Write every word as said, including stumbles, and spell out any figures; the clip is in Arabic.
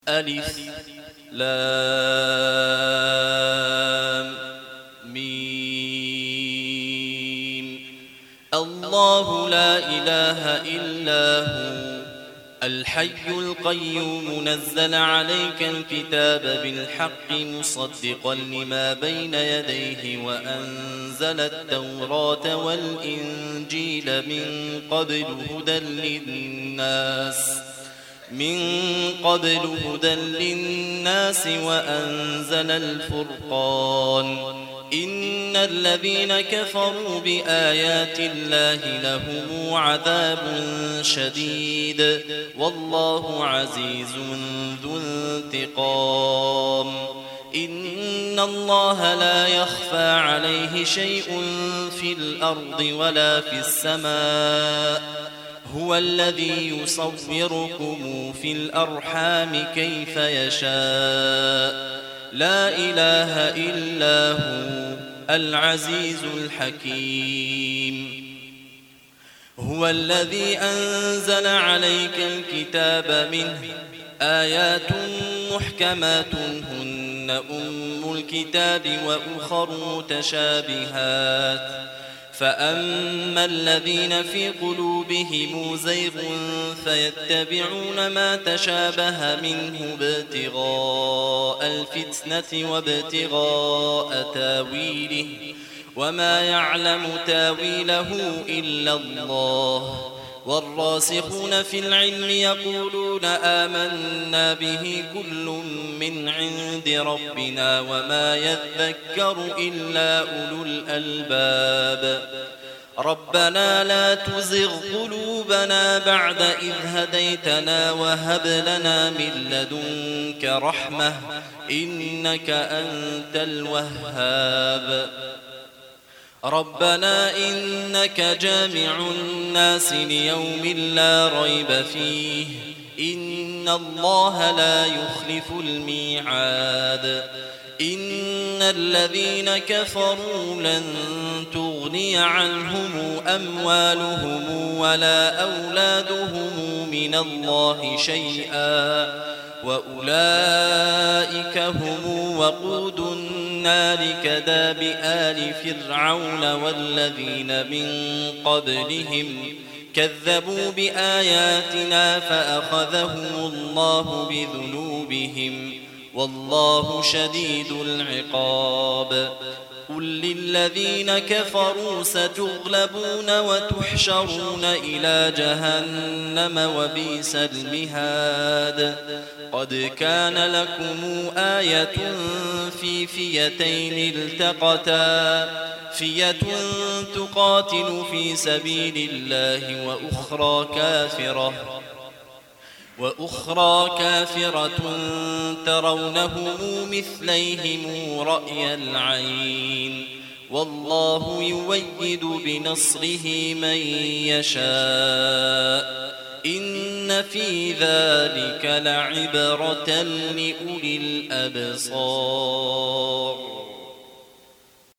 ألف لام ميم. الله لا إله إلا هو الحي القيوم نزل عليك الكتاب بالحق مصدقا لما بين يديه وأنزل التوراة والإنجيل من قبل هدى للناس من قبل هدى للناس وأنزل الفرقان إن الذين كفروا بآيات الله لهم عذاب شديد والله عزيز ذو انتقام. إن الله لا يخفى عليه شيء في الأرض ولا في السماء هو الذي يصوركم في الأرحام كيف يشاء لا إله إلا هو العزيز الحكيم. هو الذي أنزل عليك الكتاب منه آيات محكمات هن أم الكتاب وأخر متشابهات فأما الذين في قلوبهم زيغ فيتبعون ما تشابه منه ابتغاء الفتنة وابتغاء تاويله وما يعلم تاويله إلا الله والراسخون في العلم يقولون آمنا به كل من عند ربنا وما يذكر إلا أولو الألباب. ربنا لا تزغ قلوبنا بعد إذ هديتنا وهب لنا من لدنك رحمة إنك أنت الوهاب. ربنا إنك جامع الناس ليوم لا ريب فيه إن الله لا يخلف الميعاد. إن الذين كفروا لن تغني عنهم أموالهم ولا أولادهم من الله شيئا وأولئك هم وقود النار كداب آل فرعون والذين من قبلهم كذبوا بآياتنا فأخذهم الله بذنوبهم والله شديد العقاب. قل للذين كفروا ستغلبون وتحشرون إلى جهنم وبئس المهاد. قد كان لكم آية في فئتين التقتا فئة تقاتل في سبيل الله وأخرى كافرة وأخرى كافرة ترونهم مثليهم رأي العين والله يؤيد بنصره من يشاء إن في ذلك لعبرة لأولي الأبصار.